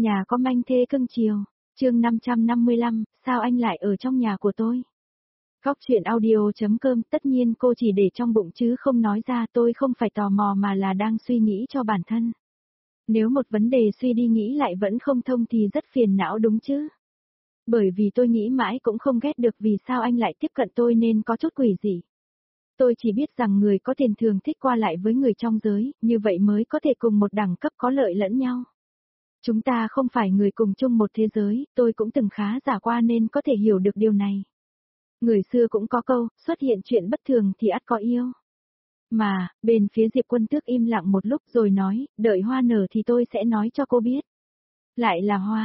Nhà có manh thê cưng chiều. Chương 555, sao anh lại ở trong nhà của tôi? Góc truyện audio.com. Tất nhiên cô chỉ để trong bụng chứ không nói ra, tôi không phải tò mò mà là đang suy nghĩ cho bản thân. Nếu một vấn đề suy đi nghĩ lại vẫn không thông thì rất phiền não đúng chứ? Bởi vì tôi nghĩ mãi cũng không ghét được vì sao anh lại tiếp cận tôi nên có chút quỷ dị. Tôi chỉ biết rằng người có tiền thường thích qua lại với người trong giới, như vậy mới có thể cùng một đẳng cấp có lợi lẫn nhau. Chúng ta không phải người cùng chung một thế giới, tôi cũng từng khá giả qua nên có thể hiểu được điều này. Người xưa cũng có câu, xuất hiện chuyện bất thường thì ắt có yêu. Mà, bên phía Diệp Quân Tước im lặng một lúc rồi nói, đợi hoa nở thì tôi sẽ nói cho cô biết. Lại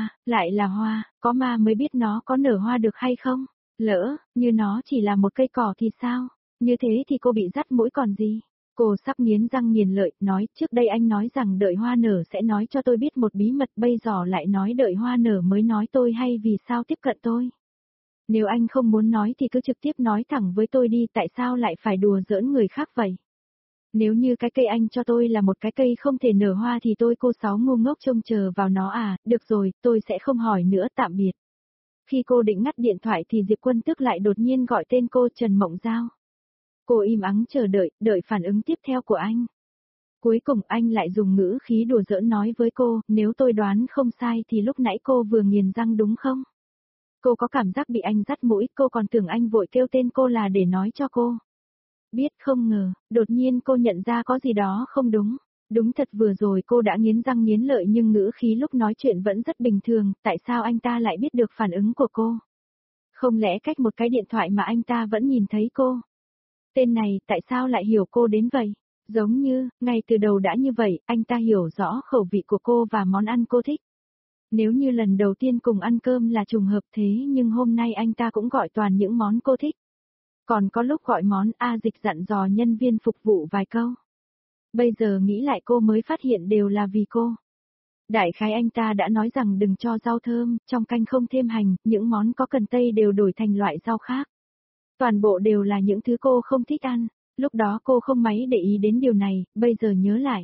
là hoa, có ma mới biết nó có nở hoa được hay không? Lỡ, như nó chỉ là một cây cỏ thì sao? Như thế thì cô bị dắt mũi còn gì? Cô sắp nghiến răng nghiến lợi, nói, trước đây anh nói rằng đợi hoa nở sẽ nói cho tôi biết một bí mật, bây giờ lại nói đợi hoa nở mới nói tôi hay vì sao tiếp cận tôi. Nếu anh không muốn nói thì cứ trực tiếp nói thẳng với tôi đi, tại sao lại phải đùa giỡn người khác vậy? Nếu như cái cây anh cho tôi là một cái cây không thể nở hoa thì tôi cô Sáu ngu ngốc trông chờ vào nó à, được rồi, tôi sẽ không hỏi nữa, tạm biệt. Khi cô định ngắt điện thoại thì Diệp Quân Tước lại đột nhiên gọi tên cô Trần Mộng Giao. Cô im ắng chờ đợi phản ứng tiếp theo của anh. Cuối cùng anh lại dùng ngữ khí đùa giỡn nói với cô, nếu tôi đoán không sai thì lúc nãy cô vừa nghiền răng đúng không? Cô có cảm giác bị anh dắt mũi, cô còn tưởng anh vội kêu tên cô là để nói cho cô. Biết không ngờ, đột nhiên cô nhận ra có gì đó không đúng. Đúng thật vừa rồi cô đã nghiến răng nghiến lợi nhưng ngữ khí lúc nói chuyện vẫn rất bình thường, tại sao anh ta lại biết được phản ứng của cô? Không lẽ cách một cái điện thoại mà anh ta vẫn nhìn thấy cô? Tên này tại sao lại hiểu cô đến vậy? Giống như, ngay từ đầu đã như vậy, anh ta hiểu rõ khẩu vị của cô và món ăn cô thích. Nếu như lần đầu tiên cùng ăn cơm là trùng hợp thế nhưng hôm nay anh ta cũng gọi toàn những món cô thích. Còn có lúc gọi món A Dịch dặn dò nhân viên phục vụ vài câu. Bây giờ nghĩ lại cô mới phát hiện đều là vì cô. Đại khái anh ta đã nói rằng đừng cho rau thơm, trong canh không thêm hành, những món có cần tây đều đổi thành loại rau khác. Toàn bộ đều là những thứ cô không thích ăn, lúc đó cô không mấy để ý đến điều này, bây giờ nhớ lại.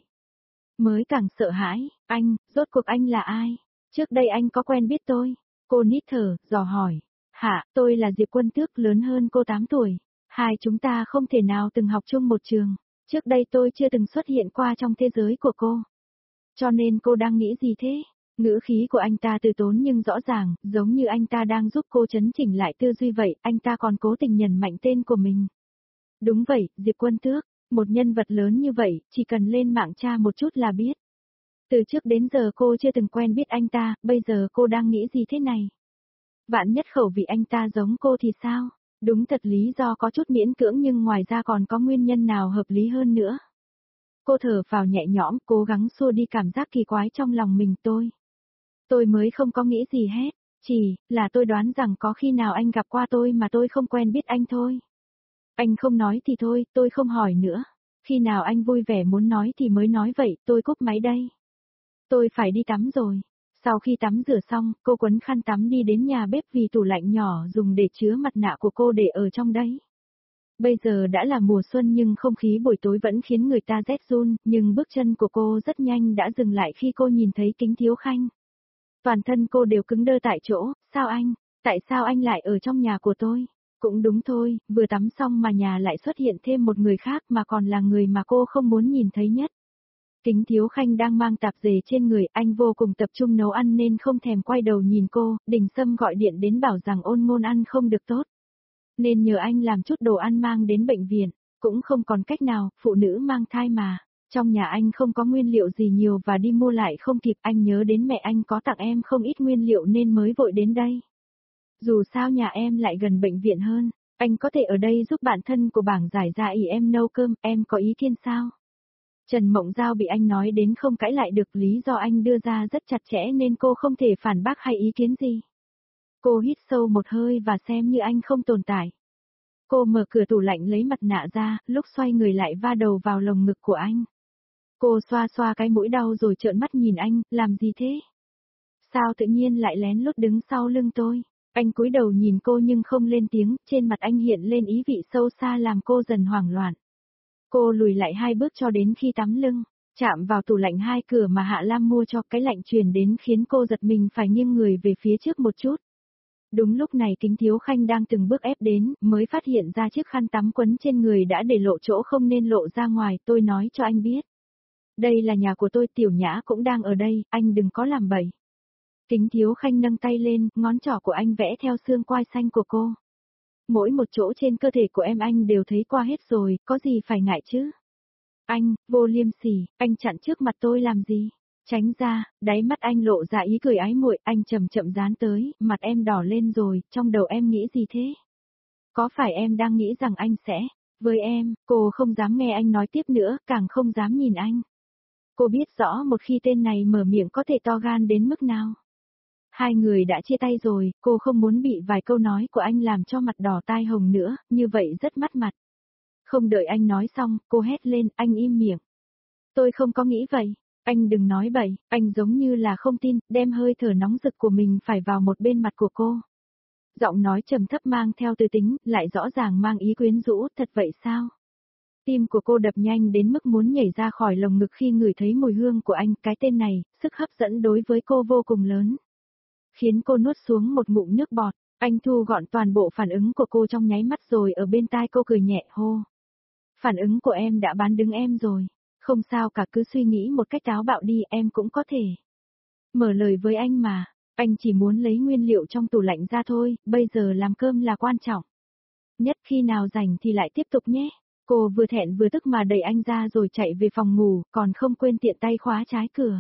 Mới càng sợ hãi, anh, rốt cuộc anh là ai? Trước đây anh có quen biết tôi? Cô nít thở, dò hỏi. Hả, tôi là Diệp Quân Tước, lớn hơn cô 8 tuổi. Hai chúng ta không thể nào từng học chung một trường. Trước đây tôi chưa từng xuất hiện qua trong thế giới của cô. Cho nên cô đang nghĩ gì thế? Ngữ khí của anh ta từ tốn nhưng rõ ràng, giống như anh ta đang giúp cô chấn chỉnh lại tư duy vậy, anh ta còn cố tình nhấn mạnh tên của mình. Đúng vậy, Diệp Quân Tước, một nhân vật lớn như vậy, chỉ cần lên mạng tra một chút là biết. Từ trước đến giờ cô chưa từng quen biết anh ta, bây giờ cô đang nghĩ gì thế này? Vạn nhất khẩu vị anh ta giống cô thì sao? Đúng thật lý do có chút miễn cưỡng nhưng ngoài ra còn có nguyên nhân nào hợp lý hơn nữa. Cô thở vào nhẹ nhõm, cố gắng xua đi cảm giác kỳ quái trong lòng mình Tôi mới không có nghĩ gì hết, chỉ là tôi đoán rằng có khi nào anh gặp qua tôi mà tôi không quen biết anh thôi. Anh không nói thì thôi, tôi không hỏi nữa. Khi nào anh vui vẻ muốn nói thì mới nói vậy, tôi cúp máy đây. Tôi phải đi tắm rồi. Sau khi tắm rửa xong, cô quấn khăn tắm đi đến nhà bếp vì tủ lạnh nhỏ dùng để chứa mặt nạ của cô để ở trong đấy. Bây giờ đã là mùa xuân nhưng không khí buổi tối vẫn khiến người ta rét run, nhưng bước chân của cô rất nhanh đã dừng lại khi cô nhìn thấy Kính Thiếu Khanh. Toàn thân cô đều cứng đơ tại chỗ, sao anh? Tại sao anh lại ở trong nhà của tôi? Cũng đúng thôi, vừa tắm xong mà nhà lại xuất hiện thêm một người khác mà còn là người mà cô không muốn nhìn thấy nhất. Kính Thiếu Khanh đang mang tạp dề trên người, anh vô cùng tập trung nấu ăn nên không thèm quay đầu nhìn cô, Đình Sâm gọi điện đến bảo rằng Ôn Ngôn ăn không được tốt. Nên nhờ anh làm chút đồ ăn mang đến bệnh viện, cũng không còn cách nào, phụ nữ mang thai mà. Trong nhà anh không có nguyên liệu gì nhiều và đi mua lại không kịp, anh nhớ đến mẹ anh có tặng em không ít nguyên liệu nên mới vội đến đây. Dù sao nhà em lại gần bệnh viện hơn, anh có thể ở đây giúp bạn thân của bảng giải ra ý em nấu cơm, em có ý kiến sao? Trần Mộng Giao bị anh nói đến không cãi lại được, lý do anh đưa ra rất chặt chẽ nên cô không thể phản bác hay ý kiến gì. Cô hít sâu một hơi và xem như anh không tồn tại. Cô mở cửa tủ lạnh lấy mặt nạ ra, lúc xoay người lại va đầu vào lồng ngực của anh. Cô xoa xoa cái mũi đau rồi trợn mắt nhìn anh, làm gì thế? Sao tự nhiên lại lén lút đứng sau lưng tôi? Anh cúi đầu nhìn cô nhưng không lên tiếng, trên mặt anh hiện lên ý vị sâu xa làm cô dần hoảng loạn. Cô lùi lại 2 bước cho đến khi tắm lưng. Chạm vào tủ lạnh hai cửa mà Hạ Lam mua cho, cái lạnh truyền đến khiến cô giật mình phải nghiêng người về phía trước một chút. Đúng lúc này Kính Thiếu Khanh đang từng bước ép đến, mới phát hiện ra chiếc khăn tắm quấn trên người đã để lộ chỗ không nên lộ ra ngoài, tôi nói cho anh biết. Đây là nhà của tôi, Tiểu Nhã cũng đang ở đây, anh đừng có làm bậy. Kính Thiếu Khanh nâng tay lên, ngón trỏ của anh vẽ theo xương quai xanh của cô. Mỗi một chỗ trên cơ thể của em anh đều thấy qua hết rồi, có gì phải ngại chứ? Anh, vô liêm sỉ, anh chặn trước mặt tôi làm gì? Tránh ra, đáy mắt anh lộ ra ý cười ái muội, anh chậm chậm dán tới, mặt em đỏ lên rồi, trong đầu em nghĩ gì thế? Có phải em đang nghĩ rằng anh sẽ, với em, cô không dám nghe anh nói tiếp nữa, càng không dám nhìn anh. Cô biết rõ một khi tên này mở miệng có thể to gan đến mức nào. Hai người đã chia tay rồi, cô không muốn bị vài câu nói của anh làm cho mặt đỏ tai hồng nữa, như vậy rất mất mặt. Không đợi anh nói xong, cô hét lên, anh im miệng. Tôi không có nghĩ vậy. Anh đừng nói bậy, anh giống như là không tin, đem hơi thở nóng rực của mình phải vào một bên mặt của cô. Giọng nói trầm thấp mang theo tư tính, lại rõ ràng mang ý quyến rũ, thật vậy sao? Tim của cô đập nhanh đến mức muốn nhảy ra khỏi lồng ngực khi ngửi thấy mùi hương của anh, cái tên này, sức hấp dẫn đối với cô vô cùng lớn. Khiến cô nuốt xuống một ngụm nước bọt, anh thu gọn toàn bộ phản ứng của cô trong nháy mắt rồi ở bên tai cô cười nhẹ hô. Phản ứng của em đã bán đứng em rồi. Không sao cả, cứ suy nghĩ một cách táo bạo đi, em cũng có thể. Mở lời với anh mà, anh chỉ muốn lấy nguyên liệu trong tủ lạnh ra thôi, bây giờ làm cơm là quan trọng. Nhất khi nào rảnh thì lại tiếp tục nhé. Cô vừa thẹn vừa tức mà đẩy anh ra rồi chạy về phòng ngủ, còn không quên tiện tay khóa trái cửa.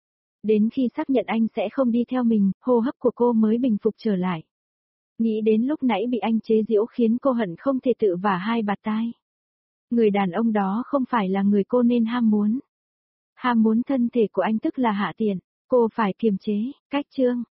Đến khi xác nhận anh sẽ không đi theo mình, hô hấp của cô mới bình phục trở lại. Nghĩ đến lúc nãy bị anh chế giễu khiến cô hận không thể tự vả hai bạt tai. Người đàn ông đó không phải là người cô nên ham muốn. Ham muốn thân thể của anh tức là hạ tiện, cô phải kiềm chế, cách chương.